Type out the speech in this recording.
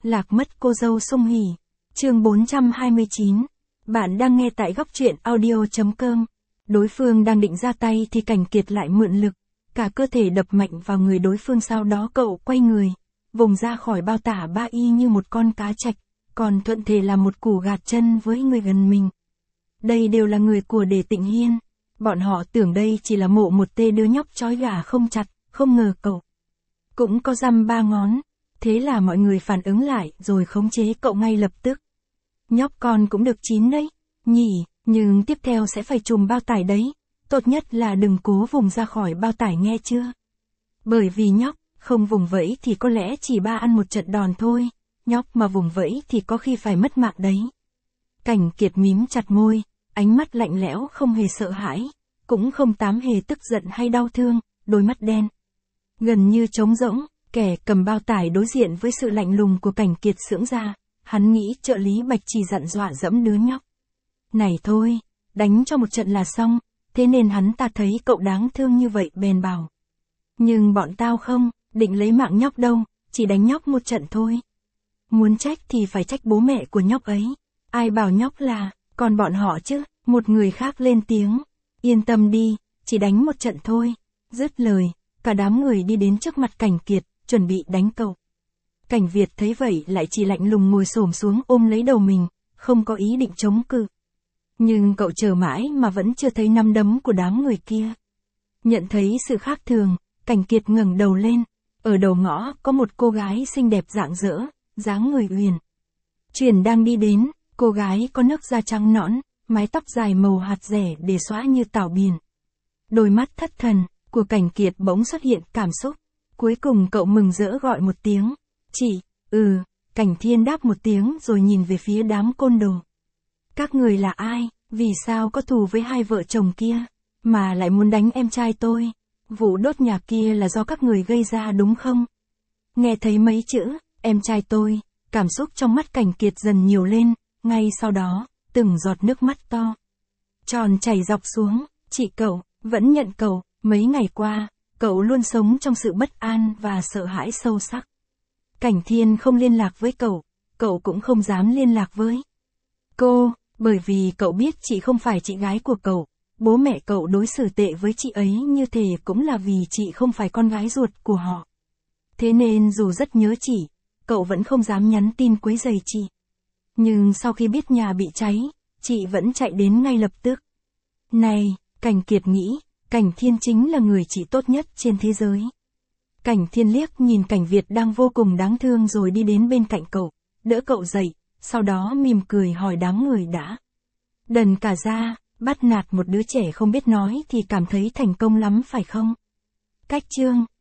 Lạc mất cô dâu Sung Hỉ. Chương 429. Bạn đang nghe tại góc truyện audio.com. Đối phương đang định ra tay thì Cảnh Kiệt lại mượn lực, cả cơ thể đập mạnh vào người đối phương, sau đó cậu quay người, vùng ra khỏi bao tả ba y như một con cá trạch, còn thuận thể là một củ gạt chân với người gần mình. Đây đều là người của Đề Tịnh Hiên. Bọn họ tưởng đây chỉ là mộ một đứa nhóc trói gà không chặt, không ngờ cậu cũng có răm ba ngón. Thế là mọi người phản ứng lại rồi khống chế cậu ngay lập tức. Nhóc con cũng được chín đấy, nhỉ, nhưng tiếp theo sẽ phải trùm bao tải đấy. Tốt nhất là đừng cố vùng ra khỏi bao tải nghe chưa? Bởi vì nhóc, không vùng vẫy thì có lẽ chỉ ba ăn một trận đòn thôi. Nhóc mà vùng vẫy thì có khi phải mất mạng đấy. Cảnh Kiệt mím chặt môi, ánh mắt lạnh lẽo không hề sợ hãi, cũng không tám hề tức giận hay đau thương, đôi mắt đen gần như trống rỗng. Kẻ cầm bao tải đối diện với sự lạnh lùng của Cảnh Kiệt sững ra, hắn nghĩ trợ lý Bạch chỉ dặn dọa dẫm đứa nhóc này thôi, đánh cho một trận là xong, thế nên hắn ta thấy cậu đáng thương như vậy bèn bảo. Nhưng bọn tao không, định lấy mạng nhóc đâu, chỉ đánh nhóc một trận thôi. Muốn trách thì phải trách bố mẹ của nhóc ấy, ai bảo nhóc là, còn bọn họ chứ, một người khác lên tiếng. Yên tâm đi, chỉ đánh một trận thôi. Dứt lời, cả đám người đi đến trước mặt Cảnh Kiệt, chuẩn bị đánh cậu. Cảnh Việt thấy vậy lại chỉ lạnh lùng ngồi xổm xuống ôm lấy đầu mình, không có ý định chống cự. Nhưng cậu chờ mãi mà vẫn chưa thấy nắm đấm của đám người kia. Nhận thấy sự khác thường, Cảnh Kiệt ngẩng đầu lên, ở đầu ngõ có một cô gái xinh đẹp rạng rỡ, dáng người uyển chuyển đang đi đến. Cô gái có nước da trắng nõn, mái tóc dài màu hạt rẻ để xõa như tảo biển. Đôi mắt thất thần của Cảnh Kiệt bỗng xuất hiện cảm xúc. Cuối cùng cậu mừng rỡ gọi một tiếng. Chị, Cảnh Thiên đáp một tiếng rồi nhìn về phía đám côn đồ. Các người là ai, vì sao có thù với hai vợ chồng kia, mà lại muốn đánh em trai tôi? Vụ đốt nhà kia là do các người gây ra đúng không? Nghe thấy mấy chữ, em trai tôi, cảm xúc trong mắt Cảnh Kiệt dần nhiều lên, ngay sau đó, từng giọt nước mắt to tròn chảy dọc xuống. Chị cậu, vẫn nhận cậu, mấy ngày qua, cậu luôn sống trong sự bất an và sợ hãi sâu sắc. Cảnh Thiên không liên lạc với cậu cũng không dám liên lạc với cô, bởi vì cậu biết chị không phải chị gái của cậu. Bố mẹ cậu đối xử tệ với chị ấy như thế cũng là vì chị không phải con gái ruột của họ. Thế nên dù rất nhớ chị, cậu vẫn không dám nhắn tin quấy rầy chị. Nhưng sau khi biết nhà bị cháy, chị vẫn chạy đến ngay lập tức. Này, Cảnh Kiệt nghĩ, Cảnh Thiên chính là người chị tốt nhất trên thế giới. Cảnh Thiên liếc nhìn Cảnh Việt đang vô cùng đáng thương rồi đi đến bên cạnh cậu, đỡ cậu dậy, sau đó mỉm cười hỏi đám người đã đần cả ra, bắt nạt một đứa trẻ không biết nói thì cảm thấy thành công lắm phải không? Cách chương